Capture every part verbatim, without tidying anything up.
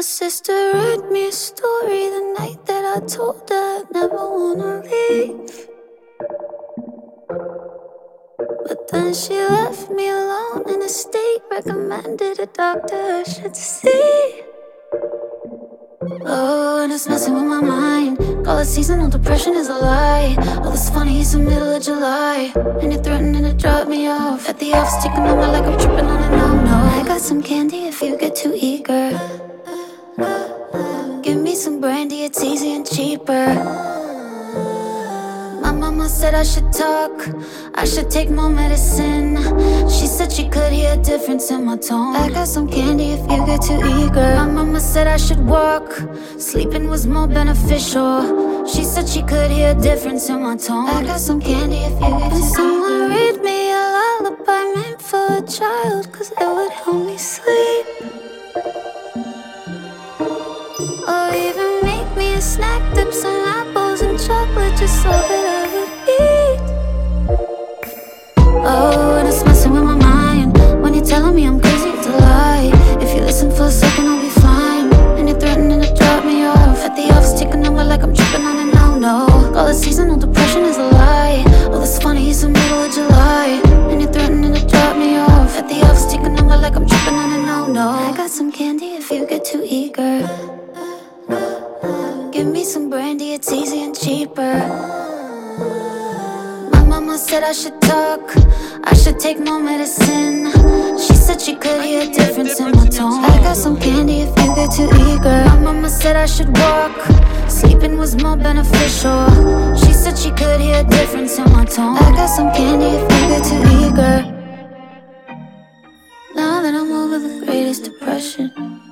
sister read me a story the night that I told her I'd never wanna leave. But then she left me alone in a state, recommended a doctor I should see. Oh, and it's messing with my mind. Call it seasonal depression is a lie. All this funny, it's the middle of July, and you're threatening to drop me off at the office, taking over like I'm tripping on a no-no. I got some candy if you get too eager. Give me some brandy, it's easy and cheaper. My mama said I should talk, I should take more medicine. She said she could hear a difference in my tone. I got some candy if you get too eager. My mama said I should walk, sleeping was more beneficial. She said she could hear a difference in my tone. I got some candy if you get too eager. Someone read me a lullaby meant for a child, cause it would help me sleep. Or even make me a snack, dip some apples and chocolate just so that I would eat. Oh, and it's messing with my mind. When you're telling me I'm crazy, it's a lie. If you listen for a second, I'll be fine. And you're threatening to drop me off at the office, taking over like I'm tripping on a no-no. Call it seasonal depression is a lie. All this funny, it's the middle of July, and you're threatening to drop me off at the office, taking over like I'm tripping on a no-no. I got some candy if you get too eager. Give me some brandy, it's easy and cheaper. My mama said I should talk, I should take more medicine. She said she could hear a difference in my tone. I got some candy if you get too eager. My mama said I should walk, sleeping was more beneficial. She said she could hear a difference in my tone. I got some candy if you get too eager. Now that I'm over the greatest depression,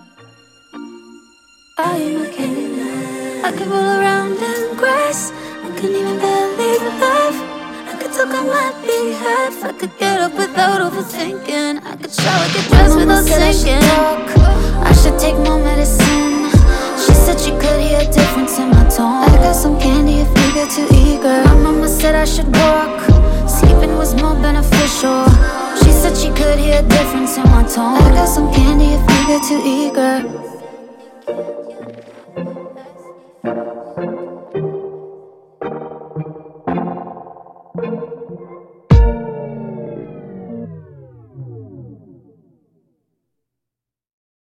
I eat my candy now. I could roll around in grass, I couldn't even barely laugh. I could talk on my behalf, I could get up without overthinking. I could shower, get dressed without thinking. I should take more medicine. She said she could hear a difference in my tone. I got some candy if you get too eager. My mama said I should walk, sleeping was more beneficial. She said she could hear a difference in my tone. I got some candy if you get too eager.